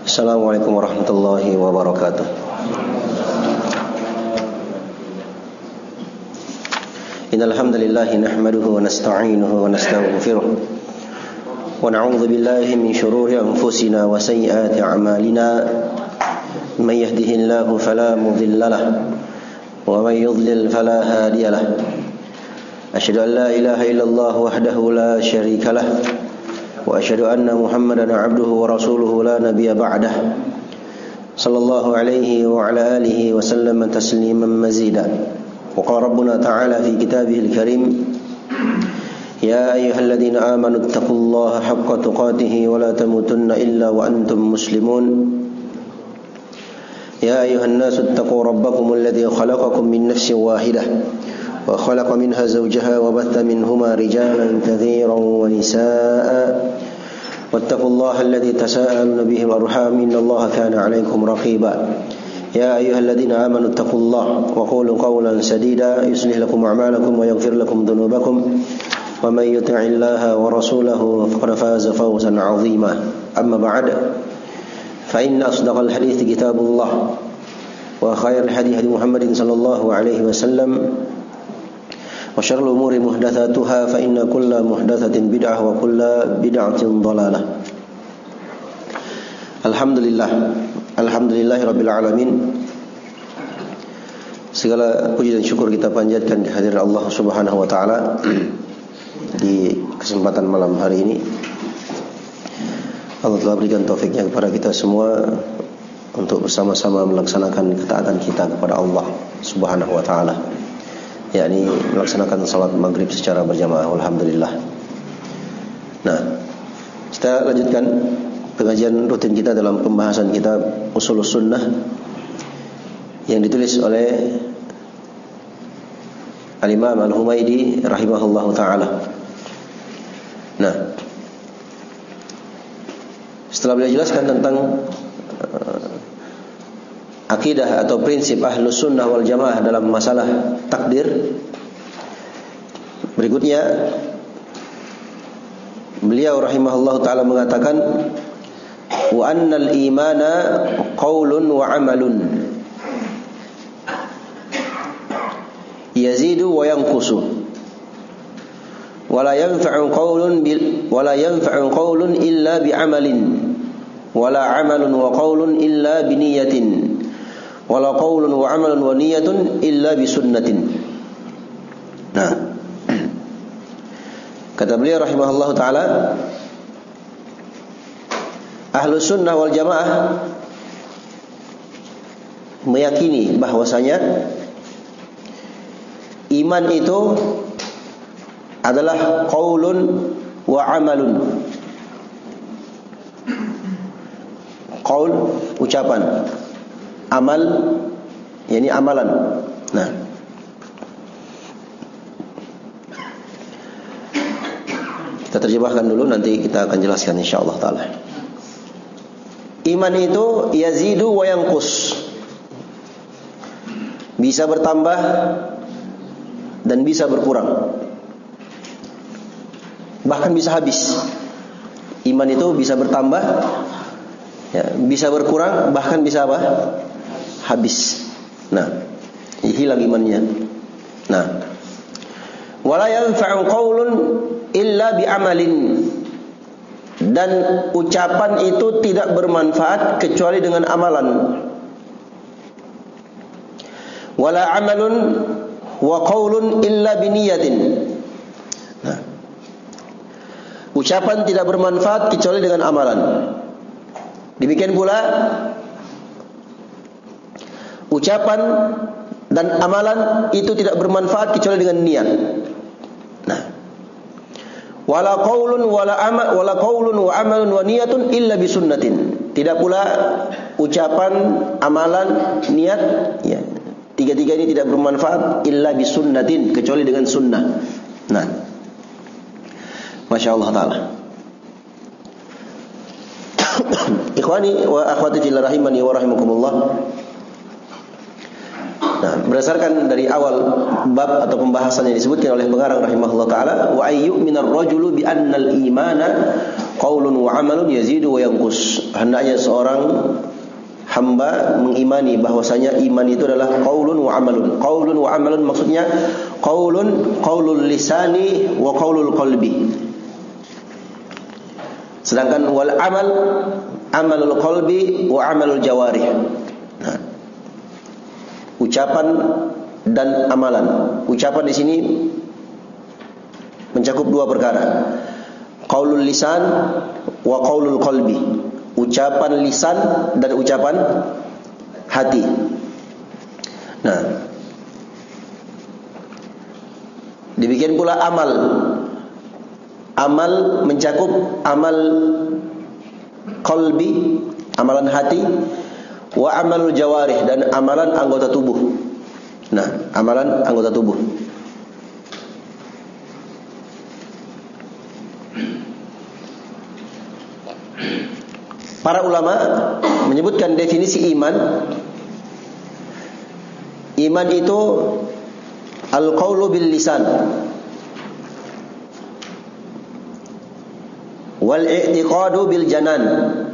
Assalamualaikum warahmatullahi wabarakatuh. Innal hamdalillah nahmaduhu wa nasta'inuhu wa nastaghfiruh wa na'udzu billahi min shururi anfusina wa sayyiati a'malina. Man yahdihillahu fala mudilla lahu wa man yudlil fala hadiya lahu. Asyhadu an la ilaha illallah wahdahu la syarika lahu wa asyhadu anna Muhammadan 'abduhu wa rasuluhu la nabiyya ba'dah. Sallallahu alaihi wa ala alihi wa sallam tasliman mazida. Wa qala rabbuna ta'ala fi kitabihil karim, ya ayyuhalladzina amanu taqullaha haqqa tuqatih wa la tamutunna illa wa antum muslimun. Ya ayyuhan nasu taqu rabbakumul ladzi khalaqakum min nafsin wahidah wa khalaqa minha zawjaha wa batha minhuma rijalan katsiran wa nisaa. Wattaqullaha alladzi tasaaluna bihi wal arham, innallaha kana 'alaykum raqiba. Ya ayyuhalladzina amanu taqullaha wa qulu qawlan sadida yuslih lakum a'malakum wa yaghfir lakum dhunubakum wa may yuti'illaha wa rasulahu faqad faza fawzan 'azima. Amma ba'd, fa inna asdaqal hadithi kitabullah wa khairal hadi hadi Muhammadin sallallahu alaihi wasallam wa syarrul umuri muhdatsatuha fa inna kulla muhdatsatin bid'ah wa kulla bid'atin dhalalah. Alhamdulillahirabbil alamin. Segala puji dan syukur kita panjatkan kehadiran Allah Subhanahu wa taala di kesempatan malam hari ini. Allah telah berikan taufiknya kepada kita semua untuk bersama-sama melaksanakan ketaatan kita kepada Allah Subhanahu wa taala, yakni melaksanakan salat maghrib secara berjamaah. Alhamdulillah. Nah, kita lanjutkan pengajian rutin kita dalam pembahasan kitab Ushulus Sunnah yang ditulis oleh Al-Imam Al-Humaidi rahimahullahu taala. Nah, setelah beliau jelaskan tentang akidah atau prinsip Ahlus Sunnah wal Jamaah dalam masalah takdir, berikutnya beliau rahimahullahu taala mengatakan, wa annal imana qaulun wa amalun yazidu wa yanqusu wa la yanfa'u qaulun illa bi amalin wa la amalun wa qaulun illa bi niyatin wa la qaulun wa amalun wa niyatun illa bi sunnatin. Nah, kata beliau rahimahullahu taala, Ahlus Sunnah wal Jamaah meyakini bahwasanya iman itu adalah qaulun wa amalun. Qaul ucapan, amal yakni amalan. Nah, kita terjemahkan dulu, nanti kita akan jelaskan insyaallah taala. Iman itu yazidu wa yanqus, bisa bertambah dan bisa berkurang, bahkan bisa habis. Iman itu bisa bertambah, ya, bisa berkurang, bahkan bisa apa? Habis. Nah, hilang imannya. Nah, wala yanfa'u qaulun illa bi amalin, dan ucapan itu tidak bermanfaat kecuali dengan amalan. Wala amalun wa qaulun illa bi niyatin. Nah, ucapan tidak bermanfaat kecuali dengan amalan. Demikian pula ucapan dan amalan itu tidak bermanfaat kecuali dengan niat. Nah, wala qaulun wala amal wala qaulun wa amalun wa niyatun illa bi sunnatin. Tidak pula ucapan, amalan, niat, ya, tiga-tiga ini tidak bermanfaat illa bi sunnatin, kecuali dengan sunnah. Nah, Masya Allah taala. Ikhwani wa akhwati fillah rahimani wa rahimakumullah. Nah, berdasarkan dari awal bab atau pembahasan yang disebutkan oleh pengarang rahimahullah taala, wa ayyu'minar rajulu bi annal imana qaulun wa amalun yazidu wa yanqus. Hendaknya seorang hamba mengimani bahwasanya iman itu adalah qaulun wa amalun. Qaulun wa amalun maksudnya qaulul lisani wa qaulul qalbi. Sedangkan wal amal amalul qalbi wa amalul jawarih. Nah, ucapan dan amalan. Ucapan di sini mencakup dua perkara. Qaulul lisan wa qaulul qalbi. Ucapan lisan dan ucapan hati. Nah, demikian pula amal. Amal mencakup amal qalbi, amalan hati, wa amalul jawarih, dan amalan anggota tubuh. Nah, amalan anggota tubuh. Para ulama menyebutkan definisi iman. Iman itu al-qaulu bil lisan wal i'tiqadu bil janan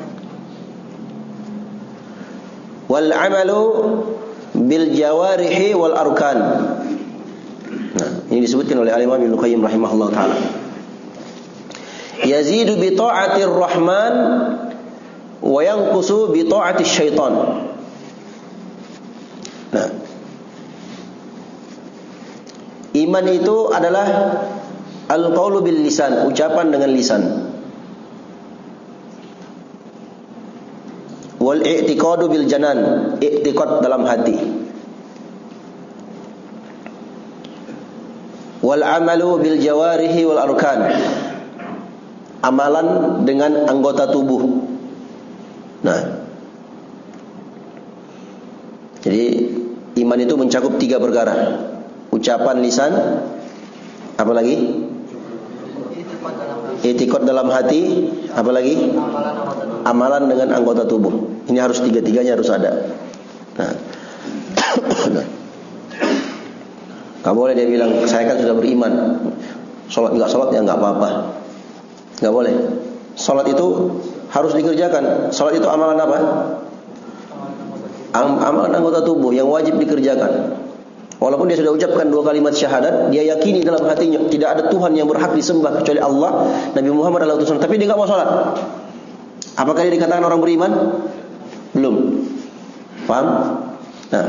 wal amalu bil jawarihi wal arkan. Nah, ini disebutkan oleh Al-Imam Ibnu Qayyim rahimahullah taala. Yazidu bi ta'atir rahman wa yanqusu bi ta'ati syaitan. Nah, iman itu adalah al-qaulu bil lisan, ucapan dengan lisan. Wal i'tiqadu bil janan, i'tiqad dalam hati. Wal amalu bil jawarihi wal arkan, amalan dengan anggota tubuh. Nah, jadi iman itu mencakup tiga perkara. Ucapan lisan, apa lagi? I'tiqad dalam hati, apa lagi? Amalan dengan anggota tubuh. Ini harus tiga-tiganya harus ada. Nah, gak boleh dia bilang saya kan sudah beriman, sholat ya nggak apa-apa. Gak boleh. Sholat itu harus dikerjakan. Sholat itu amalan apa? Amalan anggota tubuh yang wajib dikerjakan. Walaupun dia sudah ucapkan 2 kalimat syahadat, dia yakini dalam hatinya tidak ada Tuhan yang berhak disembah kecuali Allah, Nabi Muhammad adalah utusan, tapi dia nggak mau sholat. Apakah dia dikatakan orang beriman? Belum. Paham? Nah,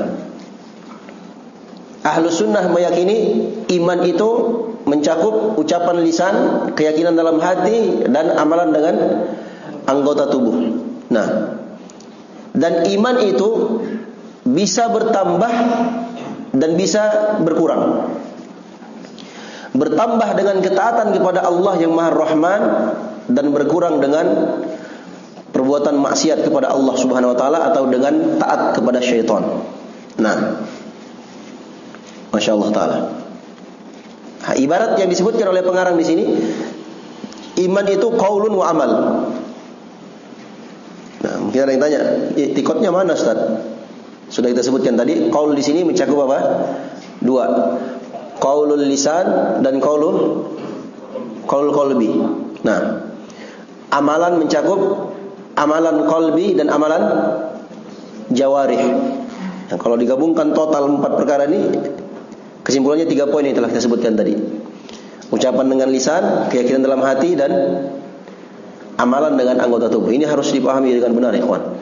Ahlus Sunnah meyakini iman itu mencakup ucapan lisan, keyakinan dalam hati, dan amalan dengan anggota tubuh. Nah, dan iman itu bisa bertambah dan bisa berkurang. Bertambah dengan ketaatan kepada Allah yang Maha Rahman, dan berkurang dengan perbuatan maksiat kepada Allah Subhanahu wa taala atau dengan taat kepada syaitan. Nah, Masya Allah taala. Ibarat yang disebutkan oleh pengarang di sini, iman itu qaulun wa amal. Nah, mungkin ada yang tanya, i'tiqadnya mana Ustaz? Sudah kita sebutkan tadi, qaul di sini mencakup apa? 2. Qaulul lisan dan qaulul qalbi. Nah, amalan mencakup amalan qalbi dan amalan jawarih. Nah, kalau digabungkan total 4 perkara ini, kesimpulannya 3 poin yang telah kita sebutkan tadi. Ucapan dengan lisan, keyakinan dalam hati, dan amalan dengan anggota tubuh. Ini harus dipahami dengan benar, ya kawan.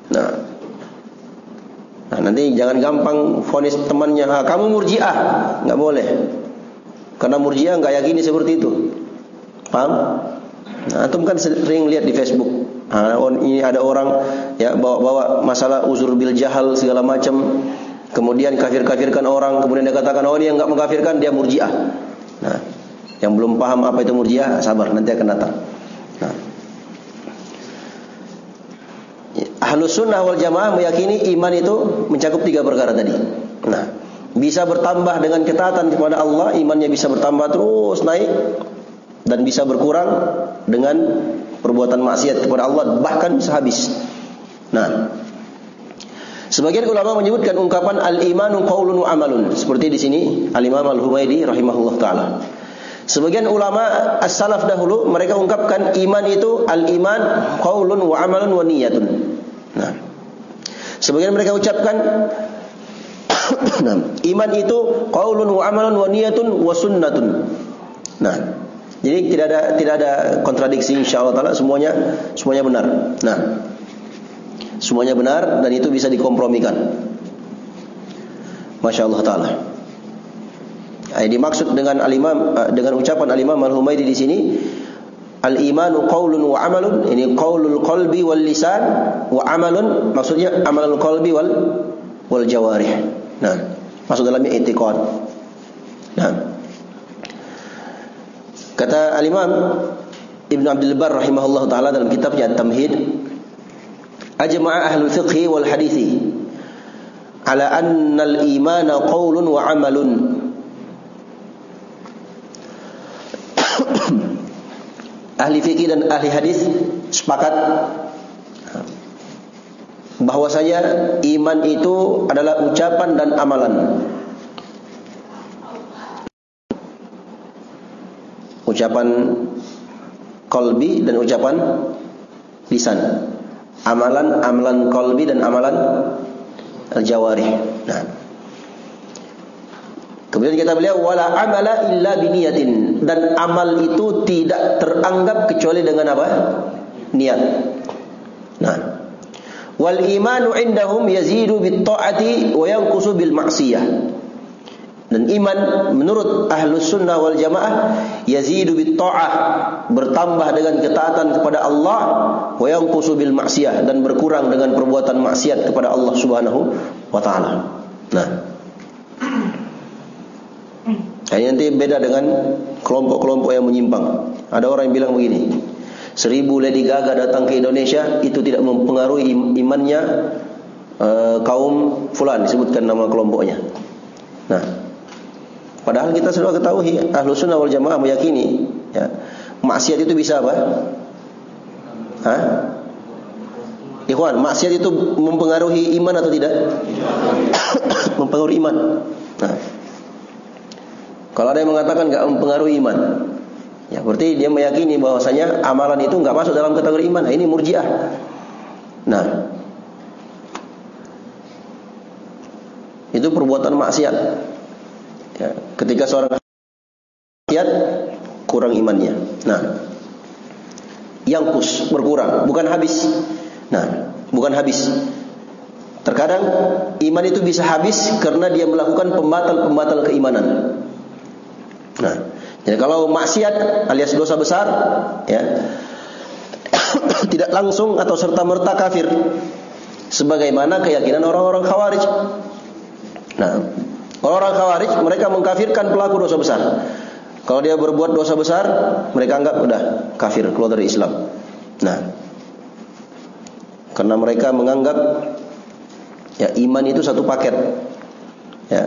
Nah, nanti jangan gampang vonis temannya, kamu murji'ah. Enggak boleh. Karena murji'ah enggak yakini seperti itu. Paham? Nah, antum kan sering lihat di Facebook. Ini ada orang ya bawa masalah uzur bil jahal segala macam. Kemudian kafir-kafirkan orang, kemudian dia katakan ini yang enggak mengkafirkan dia murji'ah. Nah, yang belum paham apa itu murji'ah, sabar, nanti akan datang. Nah, Ahlus Sunnah wal Jamaah meyakini iman itu mencakup 3 perkara tadi. Nah, bisa bertambah dengan ketaatan kepada Allah, imannya bisa bertambah terus naik, dan bisa berkurang dengan perbuatan maksiat kepada Allah, bahkan bisa habis. Nah, sebagian ulama menyebutkan ungkapan al-imanu qaulun wa amalun, seperti di sini Al-Imam Al-Humaidi rahimahullah taala. Sebagian ulama as-salaf dahulu mereka ungkapkan iman itu al-iman qaulun wa amalun wa niyatun. Nah, sebagian mereka ucapkan iman itu qaulun wa amalun wa niyatun wa sunnatun. Nah, jadi tidak ada kontradiksi insyaallah taala, semuanya benar. Nah, semuanya benar dan itu bisa dikompromikan. Masya Allah taala. Yang dimaksud dengan al-imam dengan ucapan al-Imam Al-Humaidi di sini, al-imanu qaulun wa amalun, ini qaulul qalbi wal lisan wa amalun, maksudnya amalul qalbi wal jawarih. Nah, masuk dalamnya i'tiqad. Nah, kata al-Imam Ibnu Abdul Barr rahimahullah taala dalam kitabnya At-Tamhid, ajma'a ahlul fiqh wal hadithi ala anna al-imana qaulun wa amalun. Ahli fikih dan ahli hadis sepakat bahwasanya iman itu adalah ucapan dan amalan. Ucapan qalbi dan ucapan lisan. Amalan qalbi dan amalan al-jawarih. Nah, kemudian kita beliau wala amala illa biniyatin, dan amal itu tidak teranggap kecuali dengan apa? Niat. Nah, wal imanu indahum yazidu bit ta'ati wa yanqusu bil ma'siyah. Dan iman menurut ahlus sunnah wal jamaah yazidu bit ta'ah, bertambah dengan ketaatan kepada Allah, wa yanqusu bil ma'siyah, dan berkurang dengan perbuatan maksiat kepada Allah Subhanahu wa taala. Nah, ini nanti beda dengan kelompok-kelompok yang menyimpang. Ada orang yang bilang begini, 1000 Lady Gaga datang ke Indonesia itu tidak mempengaruhi imannya kaum fulan, disebutkan nama kelompoknya. Nah, padahal kita sudah ketahui Ahlus Sunnah wal Jamaah meyakini ya, maksiat itu bisa apa? Ikhwan, maksiat itu mempengaruhi iman atau tidak? Mempengaruhi iman. Nah, kalau ada yang mengatakan enggak mempengaruhi iman, ya berarti dia meyakini bahwasanya amalan itu enggak masuk dalam kategori iman. Nah, ini Murji'ah. Nah, itu perbuatan maksiat. Ya, ketika seorang maksiat kurang imannya. Nah, yangkus, berkurang, bukan habis. Nah, bukan habis. Terkadang iman itu bisa habis karena dia melakukan pembatal-pembatal keimanan. Nah, jadi kalau maksiat alias dosa besar, ya, tidak langsung atau serta-merta kafir, sebagaimana keyakinan orang-orang Khawarij. Nah, orang-orang Khawarij mereka mengkafirkan pelaku dosa besar. Kalau dia berbuat dosa besar, mereka anggap udah kafir, keluar dari Islam. Nah, karena mereka menganggap ya iman itu satu paket. Ya.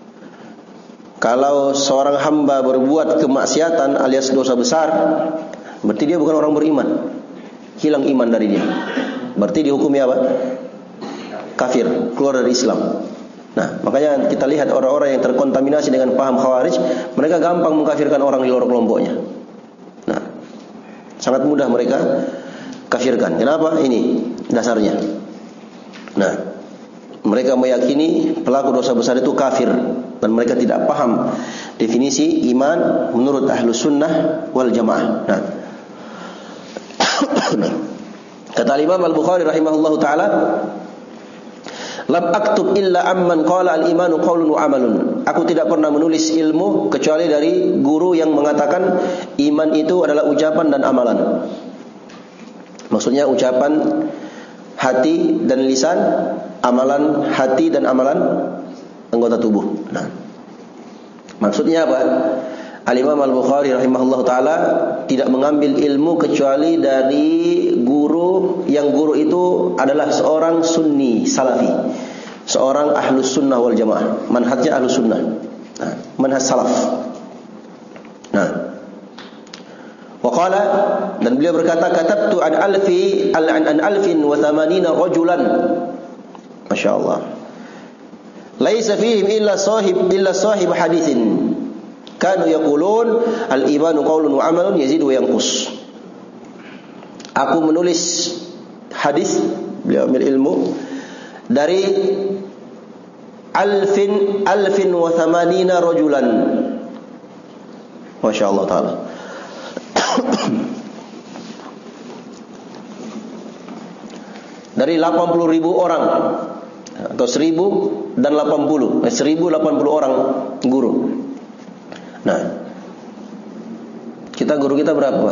Kalau seorang hamba berbuat kemaksiatan alias dosa besar, berarti dia bukan orang beriman. Hilang iman dari dia. Berarti dihukumi apa? Kafir, keluar dari Islam. Nah, makanya kita lihat orang-orang yang terkontaminasi dengan paham Khawarij, mereka gampang mengkafirkan orang di luar kelompoknya. Nah, sangat mudah mereka kafirkan. Kenapa? Ini dasarnya. Nah, mereka meyakini pelaku dosa besar itu kafir, dan mereka tidak paham definisi iman menurut Ahlus Sunnah wal Jamaah. Nah, kata Imam Al-Bukhari rahimahullahu taala, lam aktub illa amman qala al-imanu qaulun wa amalun. Aku tidak pernah menulis ilmu kecuali dari guru yang mengatakan iman itu adalah ucapan dan amalan. Maksudnya ucapan hati dan lisan, amalan hati dan amalan anggota tubuh. Nah, maksudnya apa? Al-Imam Al-Bukhari rahimahullah ta'ala tidak mengambil ilmu kecuali dari guru, yang guru itu adalah seorang sunni salafi, seorang ahlus sunnah wal jamaah, manhajnya ahlus sunnah, nah, manhaj salaf. Nah, waqala, dan beliau berkata, katabtu an alfin wa thamanina rajulan, Masya Allah, laisa fihim illa sahib hadithin. Kanu yaqulun al-imanu qaulun wa amalun yazidu wa yanqus. Aku menulis hadis, beliau ambil ilmu dari alfin wa thamanina rajulan. Masya Allah ta'ala. Dari 80.000 orang atau 1080 orang guru. Nah, guru kita berapa?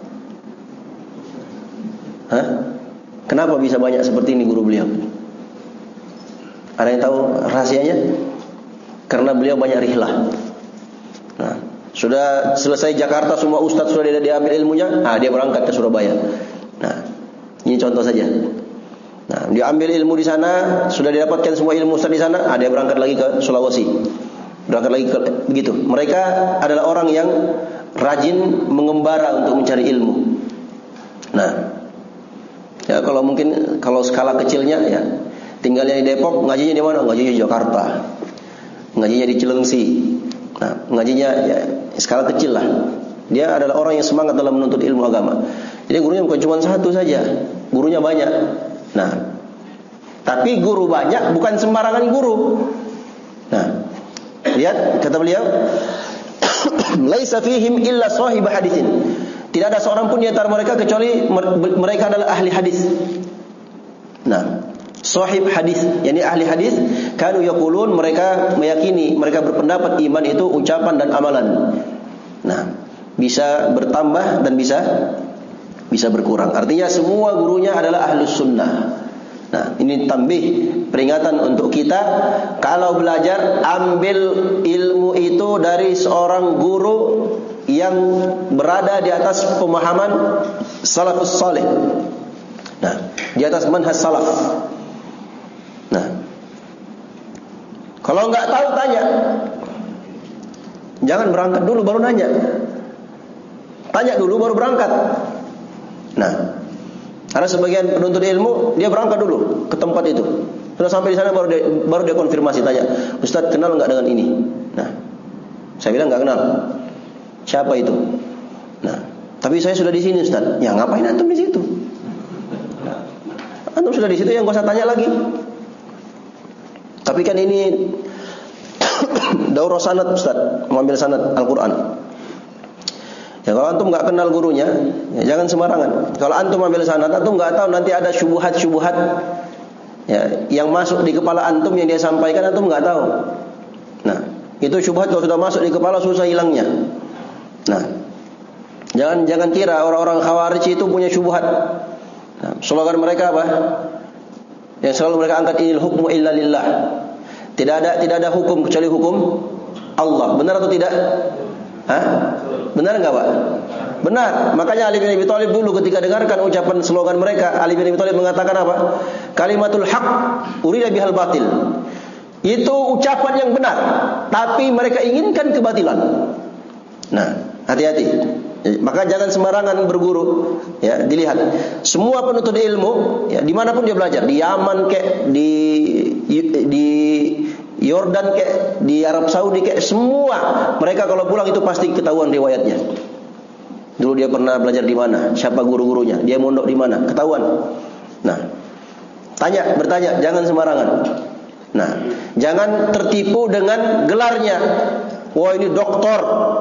Hah? Kenapa bisa banyak seperti ini guru beliau? Ada yang tahu rahasianya? Karena beliau banyak rihlah. Nah, sudah selesai Jakarta, semua ustadz sudah diambil ilmunya, dia berangkat ke Surabaya. Nah, ini contoh saja. Nah, dia ambil ilmu di sana, sudah didapatkan semua ilmu ustadz di sana, dia berangkat lagi ke Sulawesi. Berangkat lagi ke begitu. Mereka adalah orang yang rajin mengembara untuk mencari ilmu. Nah, ya kalau skala kecilnya ya tinggalnya di Depok, ngajinya di mana? Ngajinya di Jakarta. Ngajinya di Cilengsi. Nah, ngajinya ya skala kecil lah. Dia adalah orang yang semangat dalam menuntut ilmu agama. Jadi gurunya bukan cuma satu saja, gurunya banyak. Nah, tapi guru banyak bukan sembarangan guru. Nah, lihat kata beliau, laisa fihim illa sahib haditsin. Tidak ada seorang pun di antara mereka kecuali mereka adalah ahli hadis. Nah, sahib hadis, yakni ahli hadis, kanu yaqulun, mereka meyakini, mereka berpendapat iman itu ucapan dan amalan. Nah, bisa bertambah dan bisa berkurang. Artinya semua gurunya adalah ahlus sunnah. Nah, ini tambih, peringatan untuk kita, kalau belajar ambil ilmu itu dari seorang guru yang berada di atas pemahaman salafus salih. Nah, di atas manhaj salaf. Nah, kalau enggak tahu tanya. Jangan berangkat dulu baru nanya. Tanya dulu baru berangkat. Nah, ada sebagian penuntut ilmu, dia berangkat dulu ke tempat itu. Sudah sampai di sana baru dia konfirmasi, tanya, Ustaz kenal enggak dengan ini? Nah, saya bilang enggak kenal. Siapa itu? Nah, tapi saya sudah di sini Ustaz. Ya ngapain antum di situ? Antum sudah di situ, yang enggak usah tanya lagi. Tapi kan ini daurah sanad Ustaz, mengambil sanad Al-Qur'an. Ya kalau antum enggak kenal gurunya, ya jangan sembarangan. Kalau antum ambil sanad, antum enggak tahu nanti ada syubhat-syubhat ya yang masuk di kepala antum yang dia sampaikan, antum enggak tahu. Nah, itu syubhat kalau sudah masuk di kepala susah hilangnya. Nah, jangan kira orang-orang Khawarij itu punya syubhat. Nah, slogan mereka apa? Yang selalu mereka angkat, inil hukmu illa lillah. Tidak ada hukum kecuali hukum Allah. Benar atau tidak? Hah? Benar enggak, Pak? Benar. Makanya Ali bin Abi Thalib dulu ketika dengarkan ucapan slogan mereka, Ali bin Abi Thalib mengatakan apa? Kalimatul haq urida bihal batil. Itu ucapan yang benar, tapi mereka inginkan kebatilan. Nah, hati-hati. Maka jangan sembarangan berguru. Ya, dilihat. Semua penuntut ilmu, ya, dimanapun dia belajar, di Yaman kek, di Yordan kek, di Arab Saudi kek, semua mereka kalau pulang itu pasti ketahuan riwayatnya. Dulu dia pernah belajar di mana, siapa guru-gurunya, dia mondok di mana, ketahuan. Nah, bertanya, jangan sembarangan. Nah, jangan tertipu dengan gelarnya. Wah, ini doktor.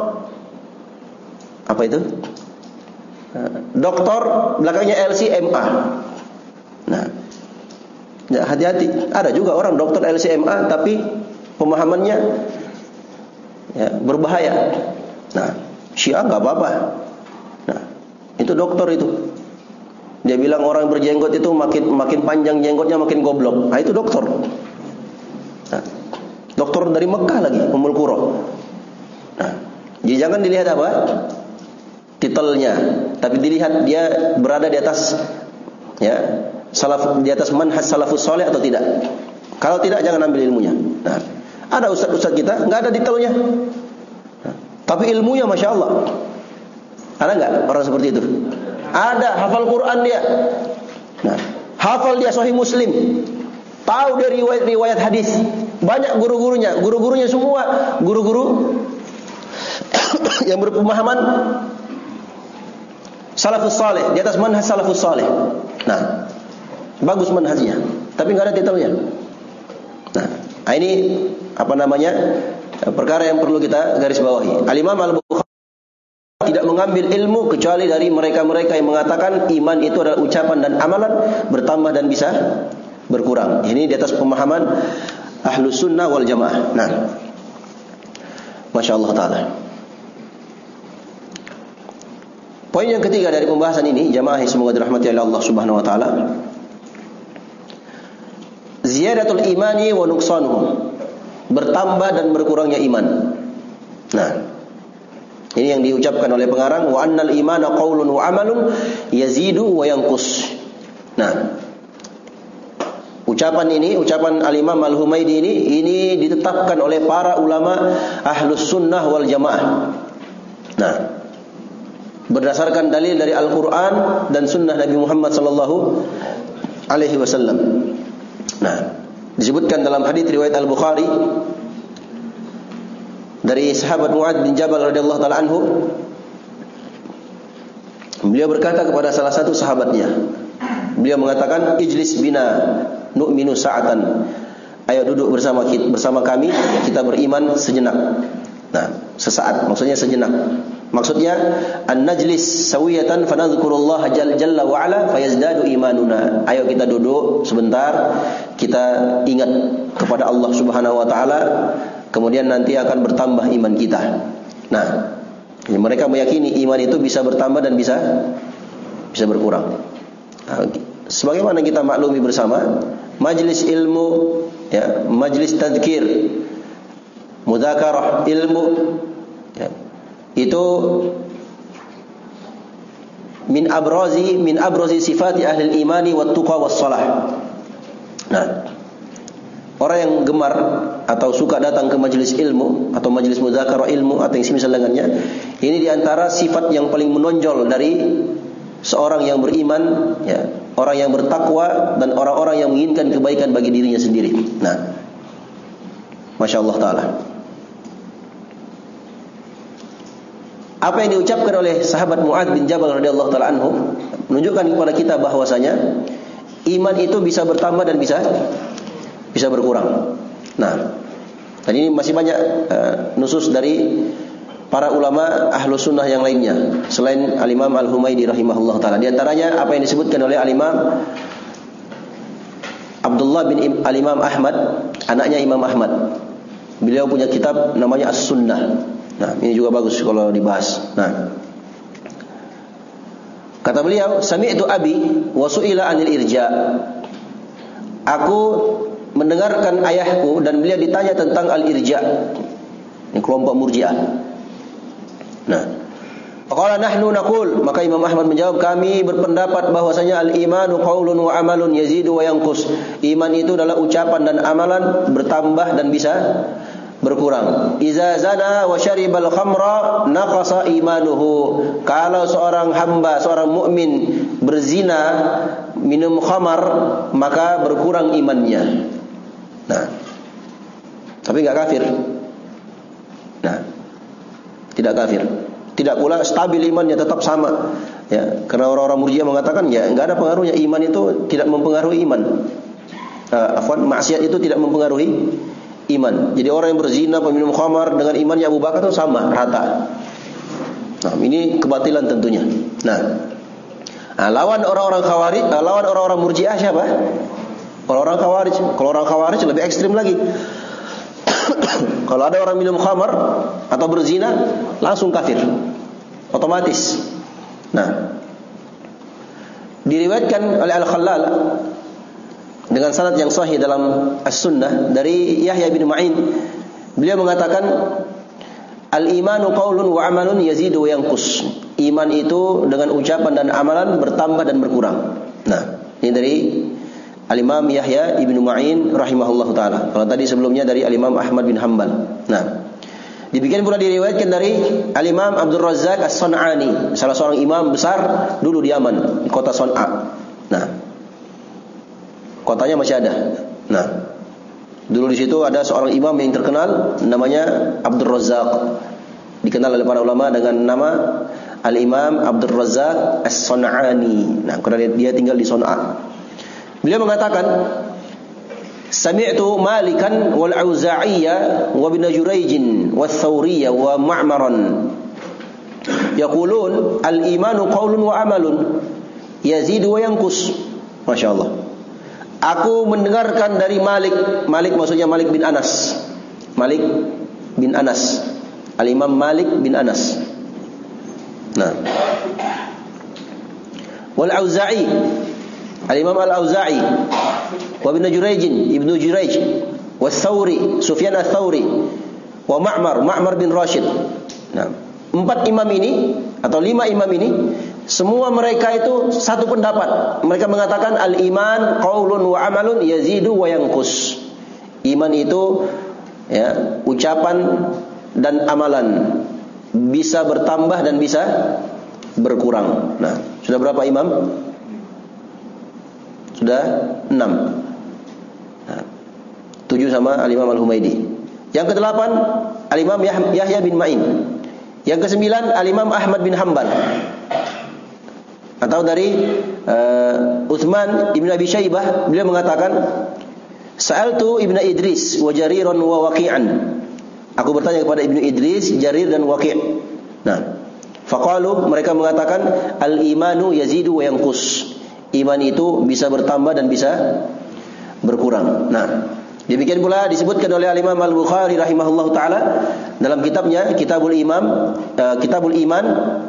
Apa itu? Doktor belakangnya LCMA. Nah, ya, hati-hati. Ada juga orang doktor LCMA tapi pemahamannya ya, berbahaya. Nah, Syiah enggak apa-apa. Nah, itu doktor itu. Dia bilang orang berjenggot itu makin panjang jenggotnya makin goblok. Nah, itu doktor. Nah, doktor dari Mekah lagi, Ummul Qura. Nah, jadi jangan dilihat apa? Titelnya, tapi dilihat dia berada di atas ya, di atas manhaj salafus saleh atau tidak. Kalau tidak, jangan ambil ilmunya. Nah, ada ustaz-ustaz kita enggak ada titelnya. Nah, tapi ilmunya Masya Allah. Ada enggak orang seperti itu? Ada, hafal Quran dia. Nah, hafal dia Sahih Muslim. Tahu dari riwayat hadis. Banyak guru-gurunya semua guru-guru yang berpemahaman salafus saleh, di atas manhaj salafus saleh. Nah, bagus manhajnya, tapi nggak ada detailnya. Nah, ini perkara yang perlu kita garis bawahi. Al-Imam Al-Bukhari tidak mengambil ilmu kecuali dari mereka-mereka yang mengatakan iman itu adalah ucapan dan amalan, bertambah dan bisa berkurang. Ini di atas pemahaman Ahlus Sunnah wal Jamaah. Nah, Masya Allah Ta'ala. Poin yang ketiga dari pembahasan ini, jamaah yang semoga dirahmati oleh Allah Subhanahu Wa Ta'ala, ziyadatul imani wa nuqsanuhu, bertambah dan berkurangnya iman. Nah, ini yang diucapkan oleh pengarang, wa annal imana qaulun wa amalun yazidu wa yanqus. Nah, ucapan Al-Imam Al-Humaidi ini ditetapkan oleh para ulama Ahlus Sunnah wal Jamaah. Nah, berdasarkan dalil dari Al-Quran dan Sunnah Nabi Muhammad sallallahu alaihi wasallam. Nah, disebutkan dalam hadis riwayat Al-Bukhari dari sahabat Mu'adz bin Jabal radhiyallahu taala anhu, beliau berkata kepada salah satu sahabatnya, beliau mengatakan, ijlis bina nu'minu sa'atan, ayo duduk bersama kami, kita beriman sejenak. Nah, sesaat, maksudnya sejenak. Maksudnya an-najlis sawiyatan fanadhkurullaha jalla wa ala fayazdadu imanuna. Ayo kita duduk sebentar, kita ingat kepada Allah Subhanahu wa taala, kemudian nanti akan bertambah iman kita. Nah, mereka meyakini iman itu bisa bertambah dan bisa berkurang. Nah, sebagaimana kita maklumi bersama, majlis ilmu, ya, majlis tadzkir, mudzakarah ilmu, ya, itu min abrazi sifati ahli imani wat tuqa was salah. Nah, orang yang gemar atau suka datang ke majelis ilmu atau majelis mudzakarah ilmu atau yang semisal dengannya, ini diantara sifat yang paling menonjol dari seorang yang beriman, ya, orang yang bertakwa dan orang-orang yang menginginkan kebaikan bagi dirinya sendiri. Nah, Masya Allah Ta'ala. Apa yang diucapkan oleh sahabat Mu'adz bin Jabal radhiyallahu ta'ala anhu menunjukkan kepada kita bahwasanya iman itu bisa bertambah dan bisa berkurang. Nah, dan ini masih banyak nusus dari para ulama Ahlus Sunnah yang lainnya selain Al-Imam Al-Humaidi rahimahullah ta'ala. Di antaranya apa yang disebutkan oleh Al-Imam Abdullah bin Al-Imam Ahmad, anaknya Imam Ahmad. Beliau punya kitab namanya As-Sunnah. Nah, ini juga bagus kalau dibahas. Nah, kata beliau, sami'tu abi wa su'ila 'anil irja. Aku mendengarkan ayahku dan beliau ditanya tentang al-irja. Ini kelompok Murji'ah. Nah, qala nahnu naqul, maka Imam Ahmad menjawab, kami berpendapat bahwasanya al-imanu qaulun wa amalun yazidu wa yanqus. Iman itu adalah ucapan dan amalan, bertambah dan bisa berkurang. Iza zana wa syaribal khamra naqasa imanuhu. Kalau seorang hamba, seorang mukmin berzina, minum khamar, maka berkurang imannya. Nah, tapi enggak kafir. Nah, tidak kafir. Tidak pula stabil imannya, tetap sama. Ya, karena orang-orang Murji'ah mengatakan ya enggak ada pengaruhnya, iman itu tidak mempengaruhi iman. Maksiat itu tidak mempengaruhi iman. Jadi orang yang berzina, peminum khamar dengan imannya Abu Bakar itu sama, rata. Nah, ini kebatilan tentunya. Nah, lawan orang-orang Khawarij, lawan orang-orang Murji'ah siapa? Orang-orang Khawarij. Kalau orang Khawarij lebih ekstrim lagi. Kalau ada orang minum khamar atau berzina, langsung kafir, otomatis. Nah, diriwayatkan oleh Al-Khallal dengan sanad yang sahih dalam As-Sunnah dari Yahya bin Ma'in, beliau mengatakan al-imanu qaulun wa amalun yazidu wa yanqus. Iman itu dengan ucapan dan amalan bertambah dan berkurang. Nah, ini dari Al-Imam Yahya ibn Ma'in rahimahullahu ta'ala. Kalau tadi sebelumnya dari Al-Imam Ahmad bin Hanbal. Nah, demikian pula diriwayatkan dari Al-Imam Abdul Razzaq As-San'ani, salah seorang imam besar dulu di Yaman, di kota Son'a. Nah, kotanya masih ada. Nah, dulu di situ ada seorang imam yang terkenal namanya Abdul Razzaq. dikenal oleh para ulama dengan nama Al-Imam Abdul Razzaq As-San'ani. Nah, karena dia tinggal di Son'a. Beliau mengatakan, sami'tu Malikan wal Auza'iyya wa Ibn Jurayj wa Thawriyya wa Ma'maran yaqulun al-imanu qaulun wa amalun yazidu wa yanqus. Masya Allah. Aku mendengarkan dari Malik. Malik maksudnya Malik bin Anas. Malik bin Anas. Al-Imam Malik bin Anas. Nah. Wal Auza'i. Al-Imam Al-Auza'i. Wa Ibn Jurayj. Wa Thawri, Sufyan Ats-Tsauri. Wa Ma'mar bin Rashid. Nah, 4 imam ini atau 5 imam ini, semua mereka itu satu pendapat. Mereka mengatakan al-iman qaulun wa amalun yazidu wa yanqus. Iman itu ya, ucapan dan amalan, bisa bertambah dan bisa berkurang. Nah, sudah berapa imam? Sudah 6. Nah, 7 sama al-Imam Al-Humaidi. Yang ke-8 al-Imam Yahya bin Ma'in. Yang ke-9 al-Imam Ahmad bin Hanbal. Atau dari Uthman ibn Abi Syaibah, beliau mengatakan, sa'altu Ibn Idris wa Jariran wa Waqi'an. Aku bertanya kepada Ibnu Idris, Jarir dan Waqi'. Nah, faqalu, mereka mengatakan al-imanu yazidu wa yanqus. Iman itu bisa bertambah dan bisa berkurang. Nah, demikian pula disebutkan oleh Al-Imam Al-Bukhari rahimahullahu taala dalam kitabnya Kitabul Iman,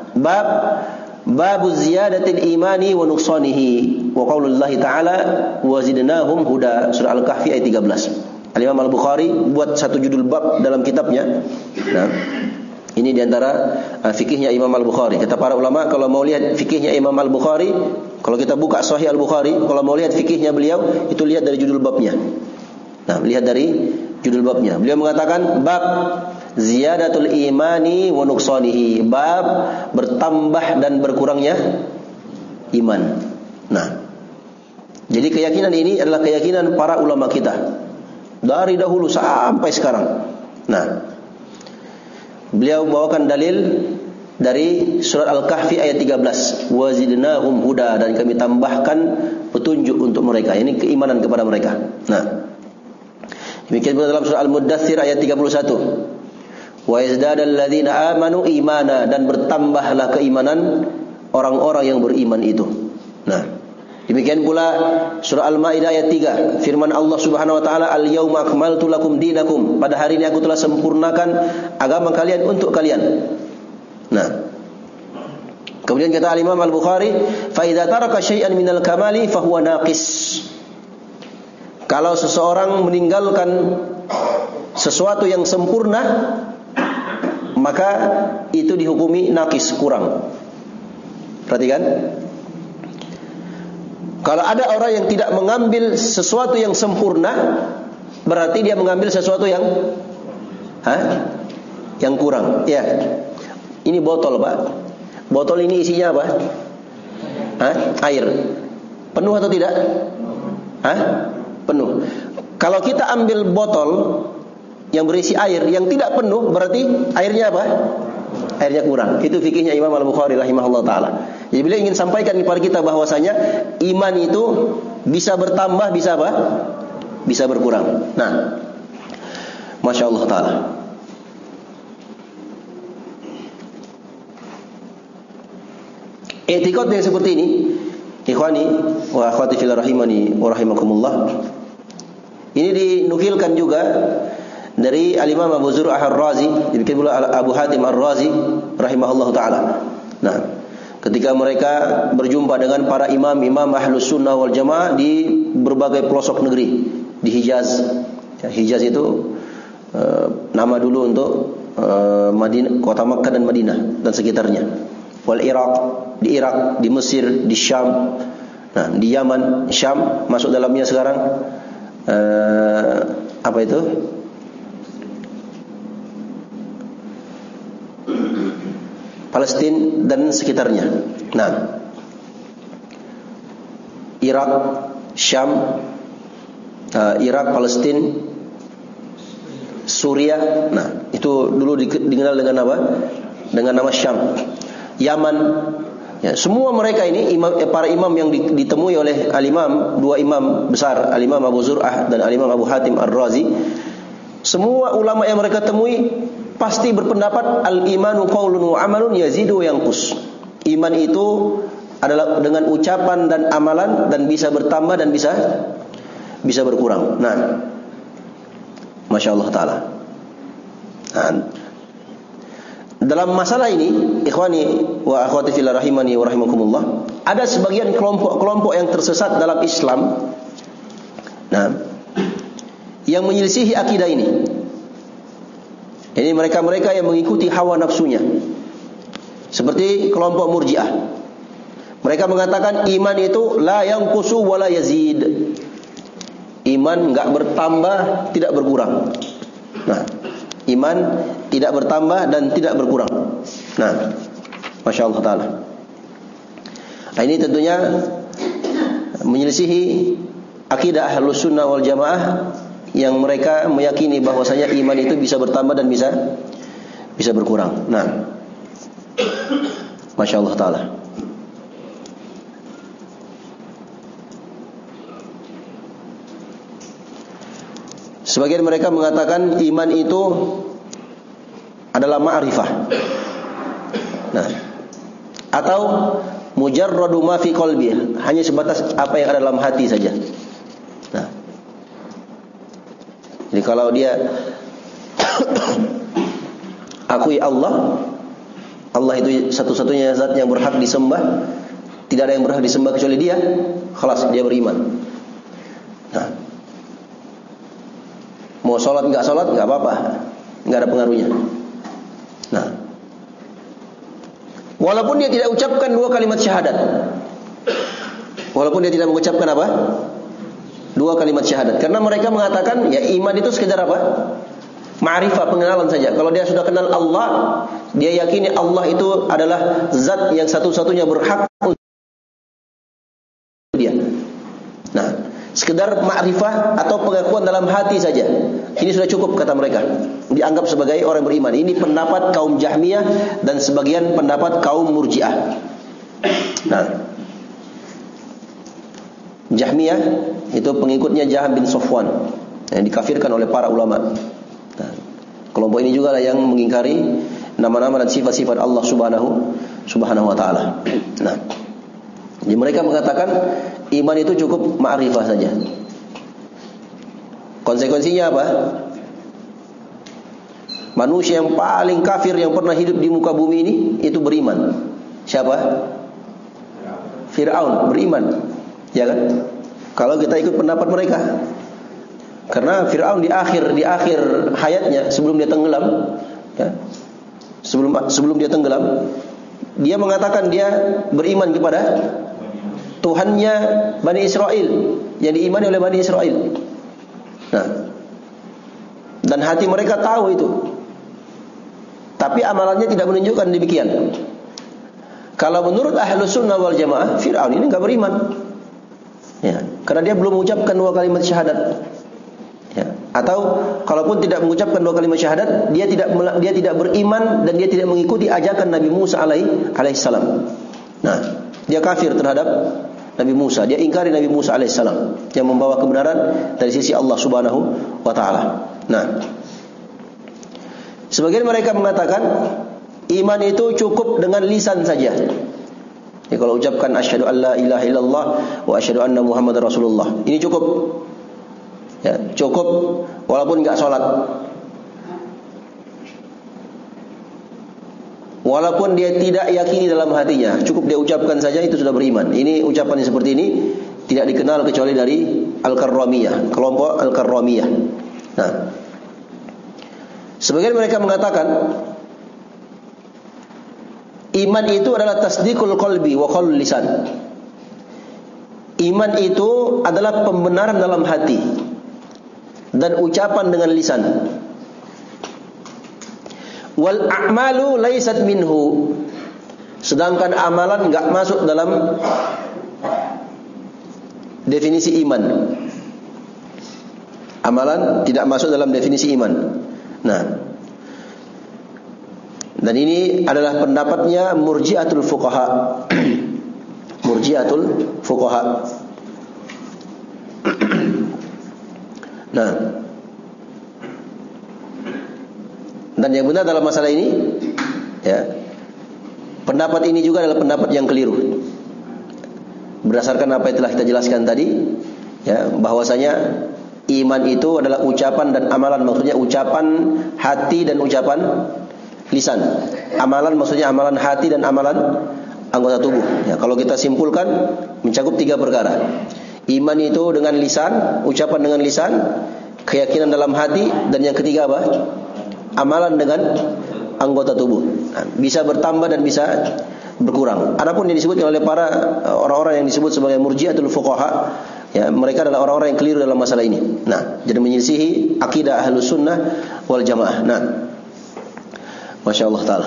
Babu ziyadatil imani wa nuqsanihi wa qaulullahi ta'ala wa zidnahum huda, surah Al-Kahfi ayat 13. Al-Imam Al-Bukhari buat satu judul bab dalam kitabnya. Nah, ini diantara fikihnya Imam Al-Bukhari. Kata para ulama, kalau mau lihat fikihnya Imam Al-Bukhari, kalau kita buka Sahih Al-Bukhari, kalau mau lihat fikihnya beliau, itu lihat dari judul babnya. Nah, lihat dari judul babnya. Beliau mengatakan bab ziyadatul imani wa nuqsanihi, bab bertambah dan berkurangnya iman. Nah, jadi keyakinan ini adalah keyakinan para ulama kita dari dahulu sampai sekarang. Nah, beliau bawakan dalil dari surat Al-Kahfi ayat 13, wa zidnahum huda, dan kami tambahkan petunjuk untuk mereka, ini keimanan kepada mereka. Nah, demikian pula dalam surah Al-Muddatsir ayat 31, wa yazdadal ladzina amanu imana, dan bertambahlah keimanan orang-orang yang beriman itu. Nah, demikian pula surah Al-Maidah ayat 3, firman Allah Subhanahu wa taala, al-yauma akmaltu lakum dinakum, pada hari ini aku telah sempurnakan agama kalian untuk kalian. Nah, kemudian kata Al-Imam Al-Bukhari, fa idza taraka syai'an minal kamali fa huwa naqis. Kalau seseorang meninggalkan sesuatu yang sempurna, maka itu dihukumi naqis, kurang. Perhatikan. Kalau ada orang yang tidak mengambil sesuatu yang sempurna, berarti dia mengambil sesuatu yang yang kurang. Ya. Ini botol, Pak. Botol ini isinya apa? Air. Penuh atau tidak? Penuh. Kalau kita ambil botol yang berisi air yang tidak penuh, berarti airnya apa? Airnya kurang. Itu fikihnya Imam Al-Bukhari rahimahullah ta'ala. Jadi beliau ingin sampaikan kepada kita bahwasanya iman itu bisa bertambah, bisa apa? Bisa berkurang. Nah, Masya Allah ta'ala. I'tiqad yang seperti ini, ikhwani wa akhwati fillah rahimani wa rahimakumullah, ini dinukilkan juga dari Al-Imam Abu Zur'ah Ar-Razi, demikian pula Abu Hatim Ar-Razi rahimahullah ta'ala. Nah, ketika mereka berjumpa dengan para imam-imam Ahlus Sunnah wal Jamaah di berbagai pelosok negeri di Hijaz. Ya, Hijaz itu nama dulu untuk Madinah, kota Makkah dan Madinah dan sekitarnya. Wal Iraq, di Irak, di Mesir, di Syam. Nah, di Yaman, Syam masuk dalamnya sekarang apa itu? Palestina dan sekitarnya. Nah, Irak, Syam, Irak, Palestina, Suriah. Nah, itu dulu dikenal dengan apa? Dengan nama Syam. Yaman. Ya, semua mereka ini para imam yang ditemui oleh dua imam besar, Al-Imam Abu Zur'ah dan Al-Imam Abu Hatim Ar-Razi. Semua ulama yang mereka temui pasti berpendapat al-imanu qaulun wa amalun yazidu wa yanqus. Iman itu adalah dengan ucapan dan amalan, dan bisa bertambah dan bisa berkurang. Nah, Masya Allah Ta'ala. Nah, dalam masalah ini, ikhwani wa akhwati fillah rahimani wa rahimakumullah, ada sebagian kelompok-kelompok yang tersesat dalam Islam, nah, yang menyelisihi akidah ini. Ini mereka-mereka yang mengikuti hawa nafsunya, seperti kelompok Murji'ah. Mereka mengatakan iman itu la yanqusu wa la yazid. Iman enggak bertambah, tidak berkurang. Nah, iman tidak bertambah dan tidak berkurang. Nah, Masya Allah Ta'ala. Nah, ini tentunya menyelisihi akidah Ahlus Sunnah wal Jamaah, yang mereka meyakini bahwasanya iman itu bisa bertambah dan bisa berkurang. Nah, Masya Allah Ta'ala. Sebagian mereka mengatakan iman itu adalah ma'rifah. Nah, atau mujarradu ma fi qalbi, hanya sebatas apa yang ada dalam hati saja. Nah, jadi kalau dia akui Allah itu satu-satunya zat yang berhak disembah, tidak ada yang berhak disembah kecuali dia, khalas, dia beriman. Nah, mau sholat nggak apa-apa, nggak ada pengaruhnya. Nah, walaupun dia tidak ucapkan dua kalimat syahadat, walaupun dia tidak mengucapkan apa? Dua kalimat syahadat, karena mereka mengatakan ya iman itu sekedar apa? Ma'rifah, pengenalan saja. Kalau dia sudah kenal Allah, dia yakini Allah itu adalah zat yang satu-satunya berhak untuk dia. Nah, sekedar ma'rifah atau pengakuan dalam hati saja, ini sudah cukup kata mereka, dianggap sebagai orang beriman. Ini pendapat kaum Jahmiyah dan sebagian pendapat kaum Murji'ah. Nah, Jahmiyah itu pengikutnya Jaham bin Safwan yang dikafirkan oleh para ulama. Nah, kelompok ini juga lah yang mengingkari nama-nama dan sifat-sifat Allah Subhanahu wa Ta'ala. Nah, jadi mereka mengatakan iman itu cukup ma'rifah saja. Konsekuensinya apa? Manusia yang paling kafir yang pernah hidup di muka bumi ini itu beriman. Siapa? Fir'aun beriman, ya kan? Kalau kita ikut pendapat mereka, karena Fir'aun di akhir hayatnya sebelum dia tenggelam, ya, sebelum dia tenggelam, dia mengatakan dia beriman kepada Tuhannya Bani Israel, yang diimani oleh Bani Israel. Nah, dan hati mereka tahu itu, tapi amalannya tidak menunjukkan demikian. Kalau menurut Ahlus Sunnah wal Jamaah, Fir'aun ini enggak beriman, ya, karena dia belum mengucapkan dua kalimat syahadat. Ya. Atau kalaupun tidak mengucapkan dua kalimat syahadat, dia tidak beriman dan dia tidak mengikuti ajakan Nabi Musa alaihissalam. Nah, dia kafir terhadap Nabi Musa, dia ingkari Nabi Musa alaihissalam yang membawa kebenaran dari sisi Allah Subhanahu wa Ta'ala. Nah, sebagian mereka mengatakan iman itu cukup dengan lisan saja. Ya, kalau ucapkan asyhadu alla ilaha illallah wa asyhadu anna Muhammadar Rasulullah, ini cukup. Ya, cukup walaupun enggak sholat, walaupun dia tidak yakini dalam hatinya, cukup dia ucapkan saja, itu sudah beriman. Ini ucapan yang seperti ini tidak dikenal kecuali dari Al-Karramiyah, kelompok Al-Karramiyah. Nah, sebagian mereka mengatakan iman itu adalah tasdiqul qalbi wa qaulul lisan. Iman itu adalah pembenaran dalam hati dan ucapan dengan lisan. Wal a'malu laysat minhu, sedangkan amalan enggak masuk dalam definisi iman. Amalan tidak masuk dalam definisi iman. Nah, dan ini adalah pendapatnya Murji'atul Fuqaha. Murji'atul Fuqaha. Nah, dan yang benar dalam masalah ini, ya, pendapat ini juga adalah pendapat yang keliru. Berdasarkan apa yang telah kita jelaskan tadi, ya, bahwasanya iman itu adalah ucapan dan amalan. Maksudnya ucapan hati dan ucapan lisan. Amalan maksudnya amalan hati dan amalan anggota tubuh. Ya, kalau kita simpulkan mencakup 3 perkara. Iman itu dengan lisan, ucapan dengan lisan, keyakinan dalam hati, dan yang ketiga apa? Amalan dengan anggota tubuh. Nah, bisa bertambah dan bisa berkurang. Adapun yang disebutkan oleh para orang-orang yang disebut sebagai Murji'atul Fuqaha, ya, mereka adalah orang-orang yang keliru dalam masalah ini. Nah, jadi menyelisihi akidah Ahlus Sunnah wal Jamaah. Nah, Masya Allah Ta'ala.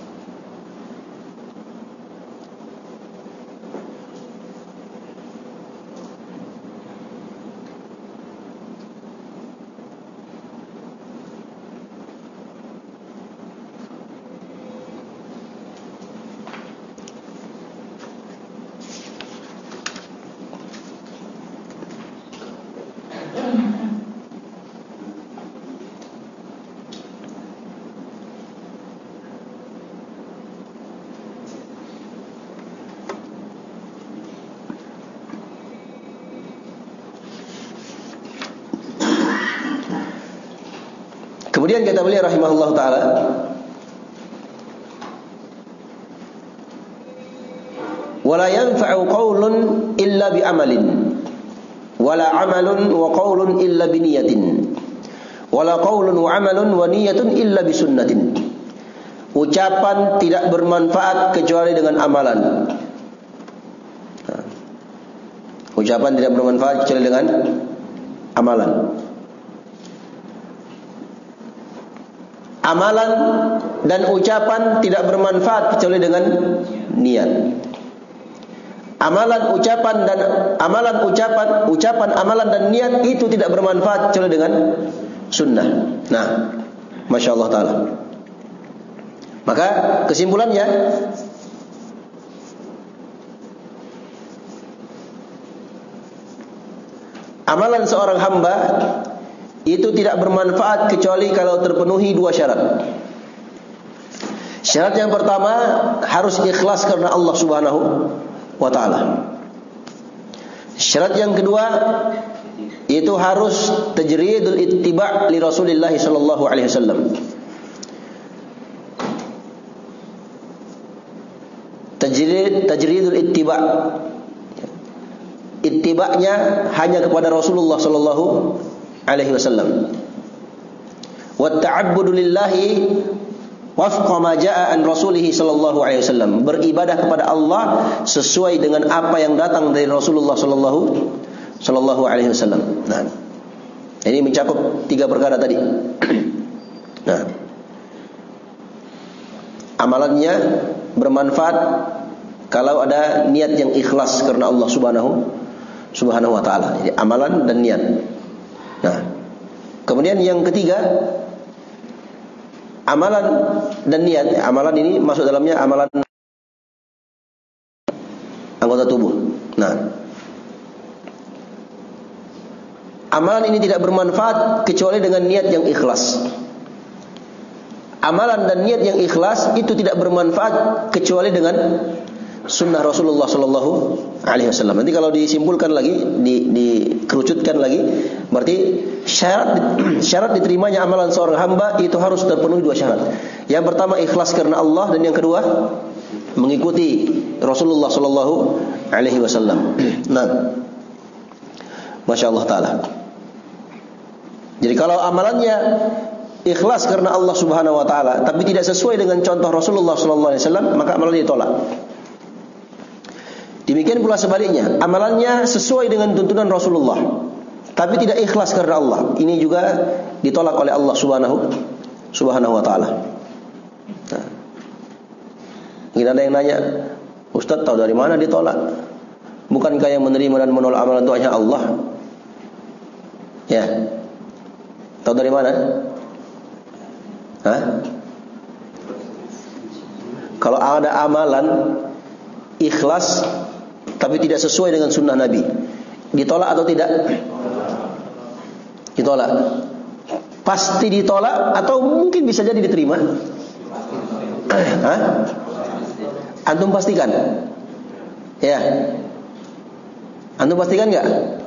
Kemudian kata beliau rahimahullah ta'ala, wala yanfa'u qawlun illa bi'amalin, wala amalun wa qawlun illa biniyatin, wala qawlun wa amalun wa niyatun illa bisunnatin. Ucapan tidak bermanfaat kecuali dengan amalan. Ucapan tidak bermanfaat kecuali dengan amalan. Amalan dan ucapan tidak bermanfaat kecuali dengan niat. Amalan, ucapan, amalan dan niat itu tidak bermanfaat kecuali dengan sunnah. Nah, Masya Allah Ta'ala. Maka kesimpulannya, amalan seorang hamba itu tidak bermanfaat kecuali kalau terpenuhi 2 syarat. Syarat yang pertama, harus ikhlas karena Allah Subhanahu wa ta'ala. Syarat yang kedua, itu harus tajridul ittiba' li Rasulillah sallallahu alaihi wasallam. Tajridul ittiba'. Ittiba'nya hanya kepada Rasulullah sallallahu alaihi wasallam. Wa ta'abbudu lillahi wafqa ma jaa'a an rasulih sallallahu alaihi wasallam. Beribadah kepada Allah sesuai dengan apa yang datang dari Rasulullah sallallahu alaihi wasallam. Nah, ini mencakup 3 perkara tadi. Nah, amalannya bermanfaat kalau ada niat yang ikhlas karena Allah Subhanahu wa ta'ala. Jadi amalan dan niat. Nah, kemudian yang ketiga, amalan dan niat. Amalan ini masuk dalamnya amalan anggota tubuh. Nah, amalan ini tidak bermanfaat kecuali dengan niat yang ikhlas. Amalan dan niat yang ikhlas itu tidak bermanfaat kecuali dengan sunnah Rasulullah sallallahu alaihi wasallam. Nanti kalau disimpulkan lagi, dikerucutkan lagi, berarti syarat diterimanya amalan seorang hamba itu harus terpenuhi 2 syarat. Yang pertama ikhlas karena Allah, dan yang kedua mengikuti Rasulullah sallallahu alaihi wasallam. Nah, Masya Allah Ta'ala. Jadi kalau amalannya ikhlas karena Allah Subhanahu wa ta'ala tapi tidak sesuai dengan contoh Rasulullah sallallahu alaihi wasallam, maka amalannya ditolak. Demikian pula sebaliknya, amalannya sesuai dengan tuntunan Rasulullah tapi tidak ikhlas karena Allah, ini juga ditolak oleh Allah Subhanahu wa ta'ala. Nah, mungkin ada yang nanya, Ustaz tahu dari mana ditolak? Bukankah yang menerima dan menolak amalan itu hanya Allah? Ya, tahu dari mana? Hah? Kalau ada amalan ikhlas tapi tidak sesuai dengan sunnah Nabi, ditolak atau tidak? Ditolak. Pasti ditolak atau mungkin bisa jadi diterima? Hah? Antum pastikan? Ya. Antum pastikan enggak?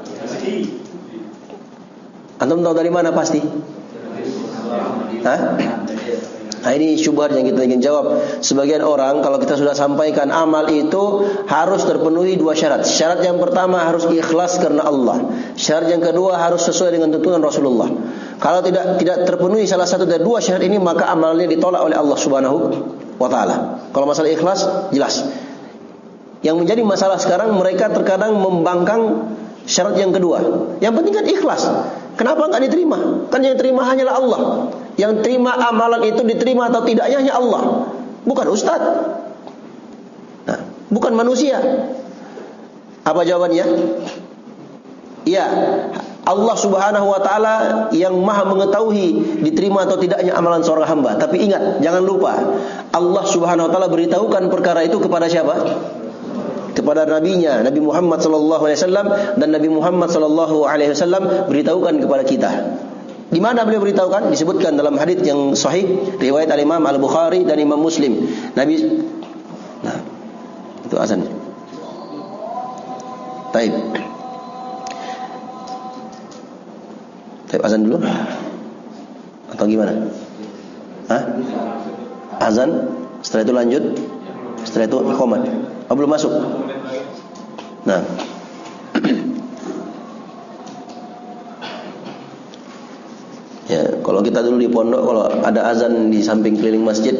Antum tahu dari mana pasti? Hah? Nah, ini syubhat yang kita ingin jawab. Sebagian orang kalau kita sudah sampaikan amal itu harus terpenuhi 2 syarat. Syarat yang pertama harus ikhlas karena Allah. Syarat yang kedua harus sesuai dengan tuntunan Rasulullah. Kalau tidak terpenuhi salah satu dari 2 syarat ini, maka amalnya ditolak oleh Allah Subhanahu wa taala. Kalau masalah ikhlas jelas. Yang menjadi masalah sekarang, mereka terkadang membangkang syarat yang kedua. Yang penting kan ikhlas. Kenapa enggak diterima? Kan yang terima hanyalah Allah. Yang terima amalan itu diterima atau tidaknya hanya Allah, bukan ustaz. Nah, bukan manusia. Apa jawabannya? Iya, Allah Subhanahu wa taala yang Maha mengetahui diterima atau tidaknya amalan seorang hamba. Tapi ingat, jangan lupa, Allah Subhanahu wa taala beritahukan perkara itu kepada siapa? Kepada nabinya, Nabi Muhammad sallallahu alaihi wasallam, dan Nabi Muhammad sallallahu alaihi wasallam beritahukan kepada kita. Di mana beliau beritahukan? Disebutkan dalam hadis yang sahih riwayat Al-Imam Al-Bukhari dan Imam Muslim. Nabi, nah, itu azan. Taib. Taib azan dulu atau gimana? Hah? Azan, setelah itu lanjut, setelah itu iqamah. Oh, belum masuk. Nah. Ya, kalau kita dulu di pondok, kalau ada azan di samping keliling masjid,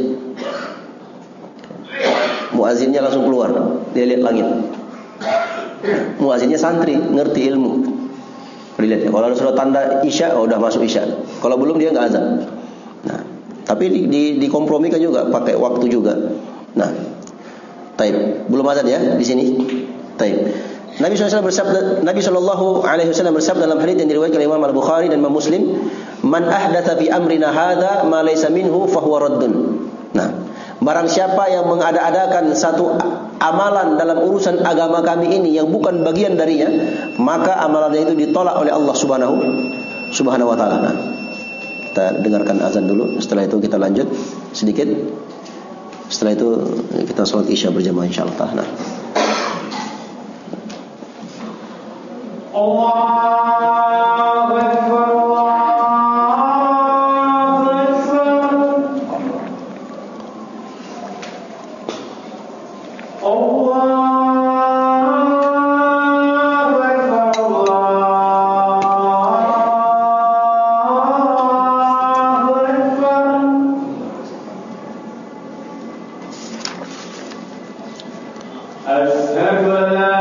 muazzinnya langsung keluar, dia lihat langit. Muazzinnya santri, ngerti ilmu. Lihat, kalau sudah tanda isya, oh, udah masuk isya. Kalau belum dia nggak azan. Nah, tapi dikompromikan juga, pakai waktu juga. Nah, taib, belum azan ya di sini. Taib. Nabi Sallallahu Alaihi Wasallam bersabda dalam hadits yang diriwayatkan oleh Imam Al-Bukhari dan Imam Muslim, "Man ahdatsa fi amrina hadza ma laysa minhu fahuwa raddun." Nah, barang siapa yang mengada-adakan satu amalan dalam urusan agama kami ini yang bukan bagian darinya, maka amalannya itu ditolak oleh Allah Subhanahu wa taala. Nah, kita dengarkan azan dulu, setelah itu kita lanjut sedikit. Setelah itu kita salat Isya berjamaah insyaallah. Nah. Allahu Akbar, Allahu Akbar. Allahu Akbar, Allahu Akbar. Asyhadu an la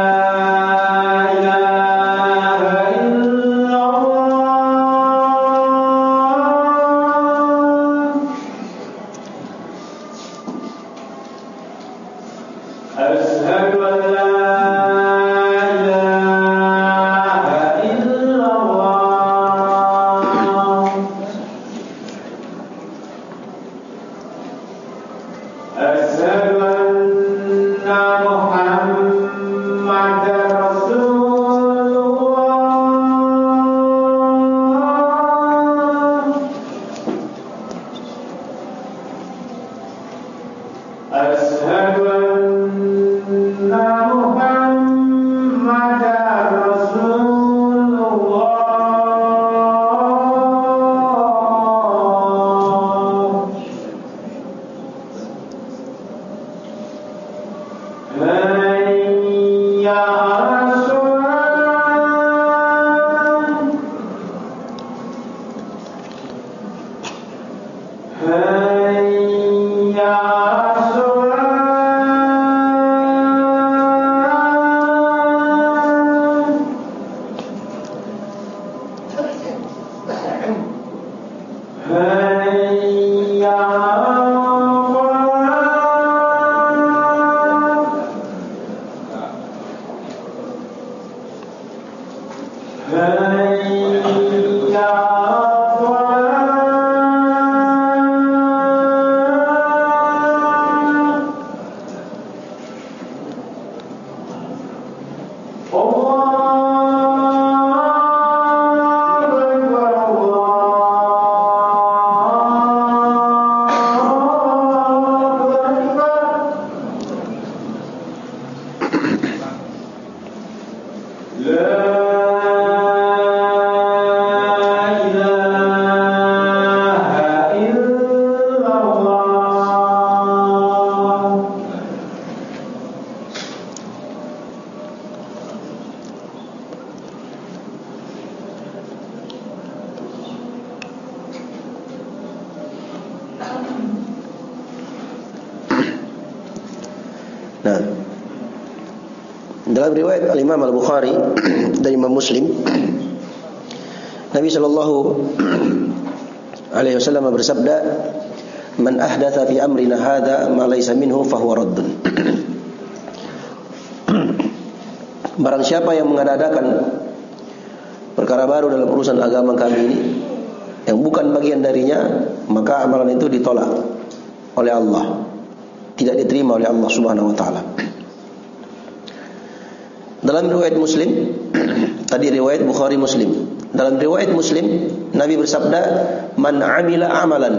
Dalam riwayat Al-Imam Al-Bukhari dari Imam Muslim, Nabi sallallahu alaihi wasallam bersabda, "Man ahdatha fi amrina hadza ma laysa minhu fa huwa raddun." Barang siapa yang mengadakan perkara baru dalam urusan agama kami ini yang bukan bagian darinya, maka amalan itu ditolak oleh Allah, tidak diterima oleh Allah Subhanahu wa taala. Dalam riwayat Muslim, tadi riwayat Bukhari Muslim. Dalam riwayat Muslim, Nabi bersabda, "Man 'amila 'amalan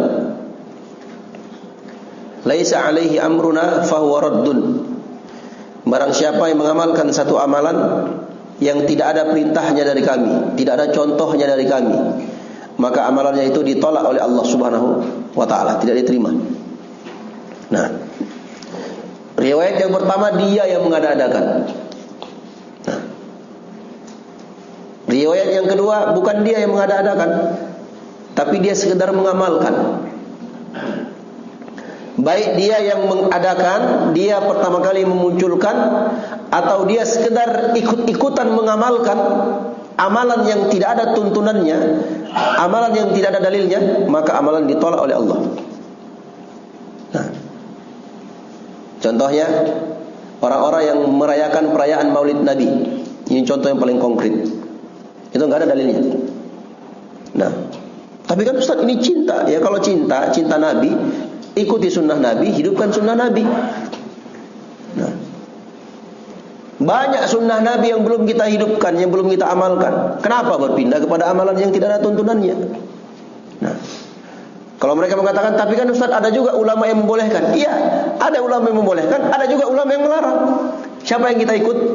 laisa 'alaihi amruna fahuwa raddun." Barang siapa yang mengamalkan satu amalan yang tidak ada perintahnya dari kami, tidak ada contohnya dari kami, maka amalannya itu ditolak oleh Allah Subhanahu wa taala, tidak diterima. Nah, riwayat yang pertama dia yang mengada-adakan. Nah, riwayat yang kedua bukan dia yang mengada-adakan, tapi dia sekedar mengamalkan. Baik dia yang mengadakan, dia pertama kali memunculkan, atau dia sekedar ikut-ikutan mengamalkan amalan yang tidak ada tuntunannya, amalan yang tidak ada dalilnya, maka amalan ditolak oleh Allah. Nah, contohnya orang-orang yang merayakan perayaan Maulid Nabi. Ini contoh yang paling konkret. Itu enggak ada dalilnya. Nah, tapi kan Ustaz ini cinta. Ya kalau cinta Nabi, ikuti sunnah Nabi, hidupkan sunnah Nabi. Nah, banyak sunnah Nabi yang belum kita hidupkan, yang belum kita amalkan. Kenapa berpindah kepada amalan yang tidak ada tuntunannya? Nah, kalau mereka mengatakan, tapi kan Ustaz ada juga ulama yang membolehkan. Iya, ada ulama yang membolehkan, ada juga ulama yang melarang. Siapa yang kita ikut?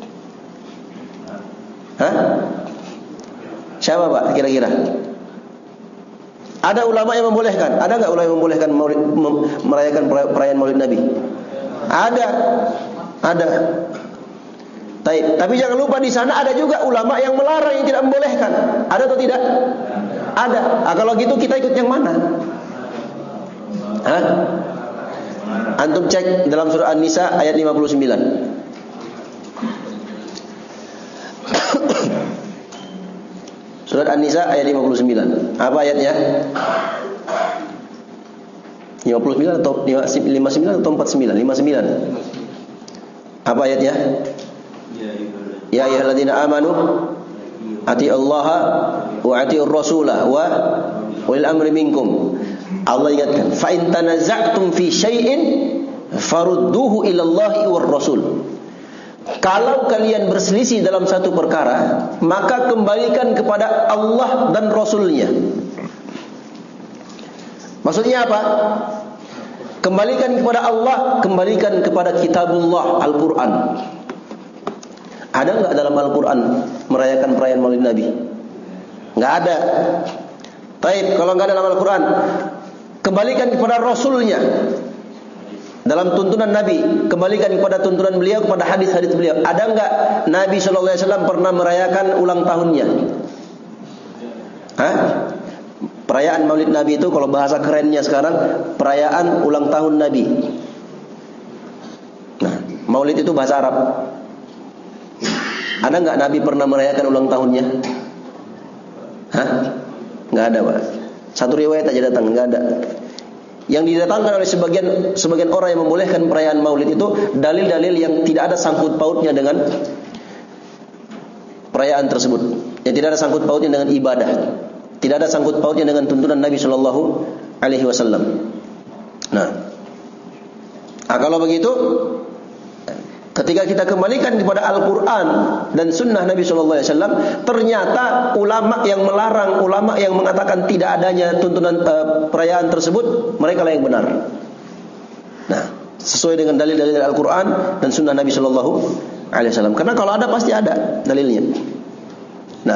Hah? Siapa Pak kira-kira? Ada ulama yang membolehkan. Ada enggak ulama yang membolehkan merayakan perayaan Maulid Nabi? Ada. Tapi jangan lupa di sana ada juga ulama yang melarang, yang tidak membolehkan. Ada atau tidak? Ada. Kalau gitu kita ikut yang mana? Hah? Antum cek dalam surah An-Nisa ayat 59. Surat An-Nisa ayat 59. Apa ayatnya? 59 atau 59 atau 49? 59. Apa ayatnya? Ya ayyuhalladzina amanu atiiullaha wa atiiur rasulah wa ulil amri minkum. Allah ingatkan, fa in tanaza'tum fi syai'in farudduhu ila Allahi war rasul. Kalau kalian berselisih dalam satu perkara, maka kembalikan kepada Allah dan Rasulnya. Maksudnya apa? Kembalikan kepada Allah, kembalikan kepada kitabullah, Al-Quran. Ada enggak dalam Al-Quran merayakan perayaan Maulid Nabi? Enggak ada. Baik, kalau enggak ada dalam Al-Quran, kembalikan kepada Rasulnya. Dalam tuntunan Nabi, kembalikan kepada tuntunan beliau, kepada hadis-hadis beliau. Ada enggak Nabi SAW pernah merayakan ulang tahunnya? Hah? Perayaan Maulid Nabi itu kalau bahasa kerennya sekarang, perayaan ulang tahun Nabi. Nah, Maulid itu bahasa Arab. Ada enggak Nabi pernah merayakan ulang tahunnya? Hah? Enggak ada, Pak. Satu riwayat aja datang, enggak ada. Yang didatangkan oleh sebagian orang yang membolehkan perayaan Maulid itu dalil-dalil yang tidak ada sangkut pautnya dengan perayaan tersebut. Yang tidak ada sangkut pautnya dengan ibadah. Tidak ada sangkut pautnya dengan tuntunan Nabi sallallahu alaihi wasallam. Nah, kalau begitu, ketika kita kembalikan kepada Al-Quran dan Sunnah Nabi SAW, ternyata ulama yang melarang, ulama yang mengatakan tidak adanya tuntunan perayaan tersebut, mereka lah yang benar. Nah, sesuai dengan dalil-dalil Al-Quran dan Sunnah Nabi SAW. Karena kalau ada pasti ada dalilnya. Nah,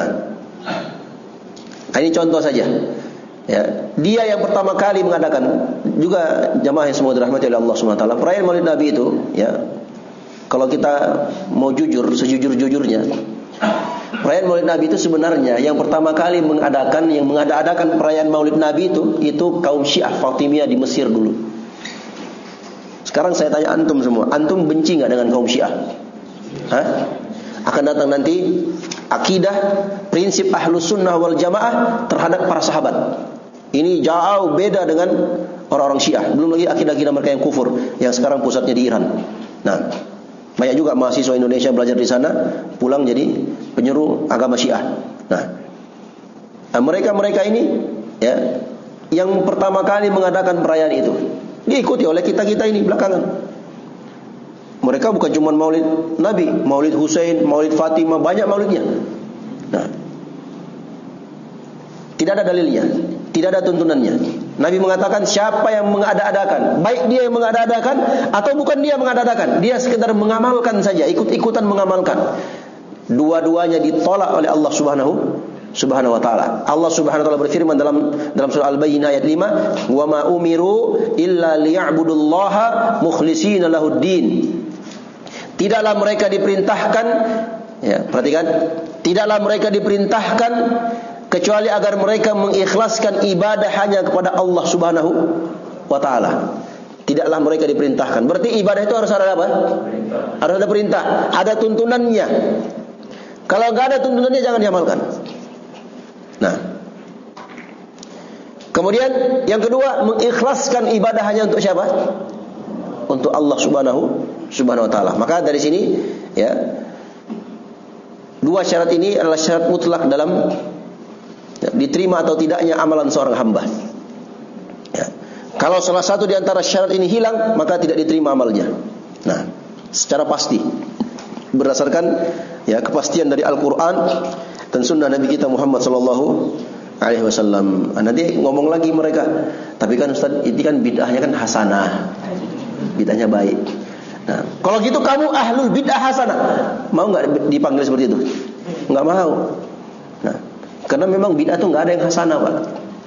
ini contoh saja. Ya, dia yang pertama kali mengadakan, juga jamaah yang semua dirahmati oleh Allah SWT, perayaan Maulid Nabi itu, ya. Kalau kita mau jujur, sejujur-jujurnya, perayaan Maulid Nabi itu sebenarnya yang pertama kali yang mengada-adakan perayaan Maulid Nabi itu kaum Syiah Fatimiyah di Mesir dulu. Sekarang saya tanya antum semua, antum benci nggak dengan kaum Syiah? Akan datang nanti akidah, prinsip Ahlus Sunnah wal Jamaah terhadap para sahabat. Ini jauh beda dengan orang-orang Syiah. Belum lagi akidah-akidah mereka yang kufur, yang sekarang pusatnya di Iran. Nah, banyak juga mahasiswa Indonesia belajar di sana, pulang jadi penyeru agama Syiah. Nah, mereka ini ya, yang pertama kali mengadakan perayaan itu diikuti oleh kita-kita ini belakangan. Mereka bukan cuma maulid Nabi, maulid Husain, maulid Fatimah, banyak maulidnya. Nah, tidak ada dalilnya, tidak ada tuntunannya. Nabi mengatakan siapa yang mengada-adakan, baik dia yang mengada-adakan atau bukan dia mengada-adakan, dia sekedar mengamalkan saja, ikut-ikutan mengamalkan. Dua-duanya ditolak oleh Allah Subhanahu wa taala. Allah Subhanahu wa taala berfirman dalam surah Al-Bayyinah ayat 5, "Wa ma umiru illa liya'budullaha mukhlishina lahuddin." Tidaklah mereka diperintahkan, ya, perhatikan, tidaklah mereka diperintahkan kecuali agar mereka mengikhlaskan ibadah hanya kepada Allah Subhanahu wa taala. Tidaklah mereka diperintahkan. Berarti ibadah itu harus ada apa? Harus ada perintah, ada tuntunannya. Kalau enggak ada tuntunannya jangan diamalkan. Nah, kemudian yang kedua, mengikhlaskan ibadah hanya untuk siapa? Untuk Allah Subhanahu wa taala. Maka dari sini ya, dua syarat ini adalah syarat mutlak dalam ya, diterima atau tidaknya amalan seorang hamba. Ya. Kalau salah satu di antara syarat ini hilang, maka tidak diterima amalnya. Nah, secara pasti berdasarkan ya kepastian dari Al-Qur'an dan sunnah Nabi kita Muhammad sallallahu alaihi wasallam. Nanti ngomong lagi mereka, tapi kan Ustaz, ini kan bid'ahnya kan hasanah. Bid'ahnya baik. Nah, kalau gitu kamu ahlul bid'ah hasanah. Mau enggak dipanggil seperti itu? Enggak mau. Nah, karena memang bid'ah itu enggak ada yang hasanah, Pak.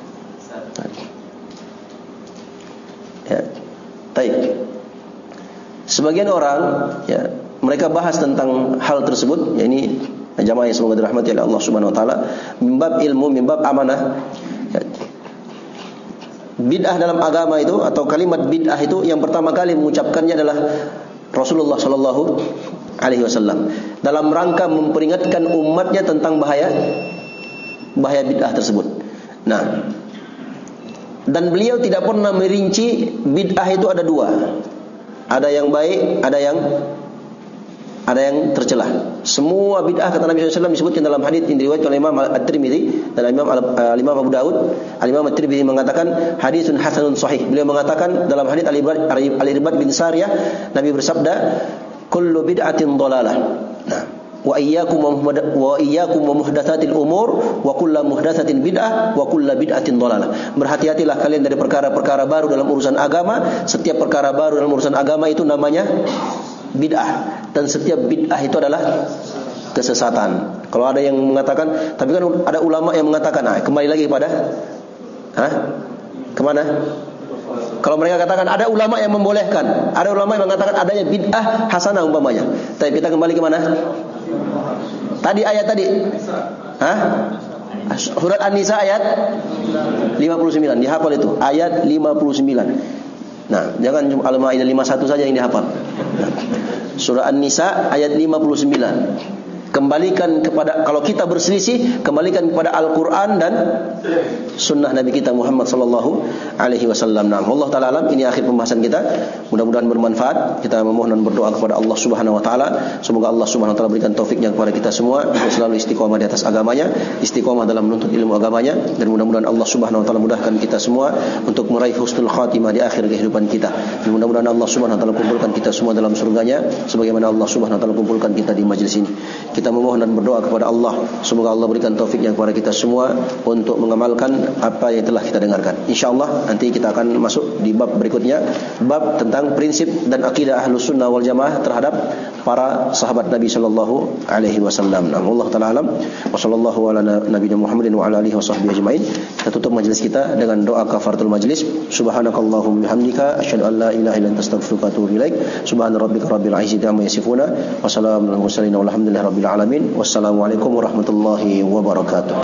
Ya. Baik. Sebagian orang ya, mereka bahas tentang hal tersebut, ya ini jamaah yang semoga dirahmati oleh Allah Subhanahu wa taala, mimbab ilmu, mimbab amanah. Ya. Bid'ah dalam agama itu atau kalimat bid'ah itu yang pertama kali mengucapkannya adalah Rasulullah sallallahu alaihi wasallam dalam rangka memperingatkan umatnya tentang bahaya bid'ah tersebut. Nah, dan beliau tidak pernah merinci bid'ah itu ada dua. Ada yang baik, ada yang tercela. Semua bid'ah kata Nabi SAW disebutkan dalam hadis yang diriwayatkan oleh Imam At-Tirmidzi dan Imam Abu Daud. Imam At-Tirmidzi mengatakan hadisun hasanun sahih. Beliau mengatakan dalam hadis Al-Irbad bin Sariyah, Nabi bersabda, "Kullu bid'atin dhalalah." Nah, wa iyyakum wa muhdatsatil umur wa kullu muhdatsatin bid'ah wa kullu bid'atin dhalalah. Berhati-hatilah kalian dari perkara-perkara baru dalam urusan agama. Setiap perkara baru dalam urusan agama itu namanya bid'ah, dan setiap bid'ah itu adalah kesesatan. Kalau ada yang mengatakan, tapi kan ada ulama yang mengatakan, kembali lagi kepada kemana? Kalau mereka katakan ada ulama yang membolehkan, ada ulama yang mengatakan adanya bid'ah hasanah umpamanya. Tapi kita kembali ke mana? Tadi ayat tadi. Surat An-Nisa ayat 59, dihafal itu, ayat 59. Nah, jangan cuma Al-Maidah 51 saja yang dihafal. Surah An-Nisa ayat 59. Kembalikan kepada, kalau kita berselisih, kembalikan kepada Al-Quran dan sunnah Nabi kita Muhammad sallallahu alaihi wasallam. Nah, Allah taala alam, ini akhir pembahasan kita. Mudah-mudahan bermanfaat. Kita memohon dan berdoa kepada Allah Subhanahu wa taala, semoga Allah Subhanahu wa taala berikan taufiknya kepada kita semua untuk selalu istiqomah di atas agamanya, istiqomah dalam menuntut ilmu agamanya, dan mudah-mudahan Allah Subhanahu wa taala mudahkan kita semua untuk meraih husnul khatimah di akhir kehidupan kita. Dan mudah-mudahan Allah Subhanahu wa taala kumpulkan kita semua dalam surganya sebagaimana Allah Subhanahu wa taala kumpulkan kita di majlis ini. Kita memohon dan berdoa kepada Allah, semoga Allah berikan taufiknya kepada kita semua untuk mengamalkan apa yang telah kita dengarkan. InsyaAllah nanti kita akan masuk di bab berikutnya, bab tentang prinsip dan akidah Ahlus Sunnah wal Jamaah terhadap para sahabat Nabi sallallahu alaihi wasallam. Allah taala alam, wa sallallahu ala nabiyina Muhammadin wa ala alihi washabbihi ajmain. Kita tutup majlis kita dengan doa kafaratul majlis. Subhanakallahumma bihamdika asyhadu an la ilaha illa anta astaghfiruka wa atubu ilaik. Subhana rabbika rabbil izzati amma yasifuna wa salamun alal mursalin walhamdulillahi rabbil alamin. Wassalamualaikum warahmatullahi wabarakatuh.